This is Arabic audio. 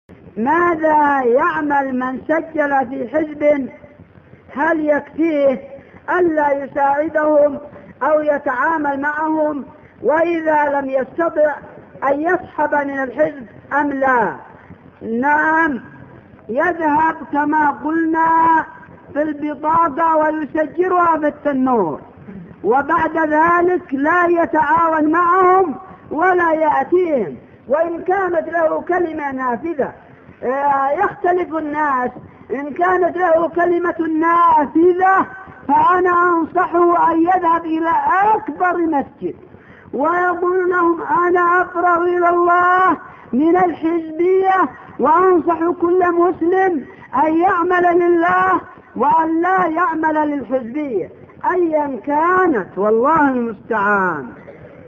ماذا يعمل من سجل في حزب؟ هل يكفيه ألا يساعدهم أو يتعامل معهم، وإذا لم يستطع أن يسحب من الحزب أم لا؟ نعم، يذهب كما قلنا في البطاقة ويسجلها في التنور، وبعد ذلك لا يتعاون معهم ولا يأتيهم، وإن كانت له كلمة نافذة. يختلف الناس، إن كانت له كلمة نافذة فأنا أنصحه أن يذهب إلى أكبر مسجد ويقول لهم أنا أفرغ إلى الله من الحزبية، وأنصح كل مسلم أن يعمل لله وأن لا يعمل للحزبية أيا كانت، والله المستعان.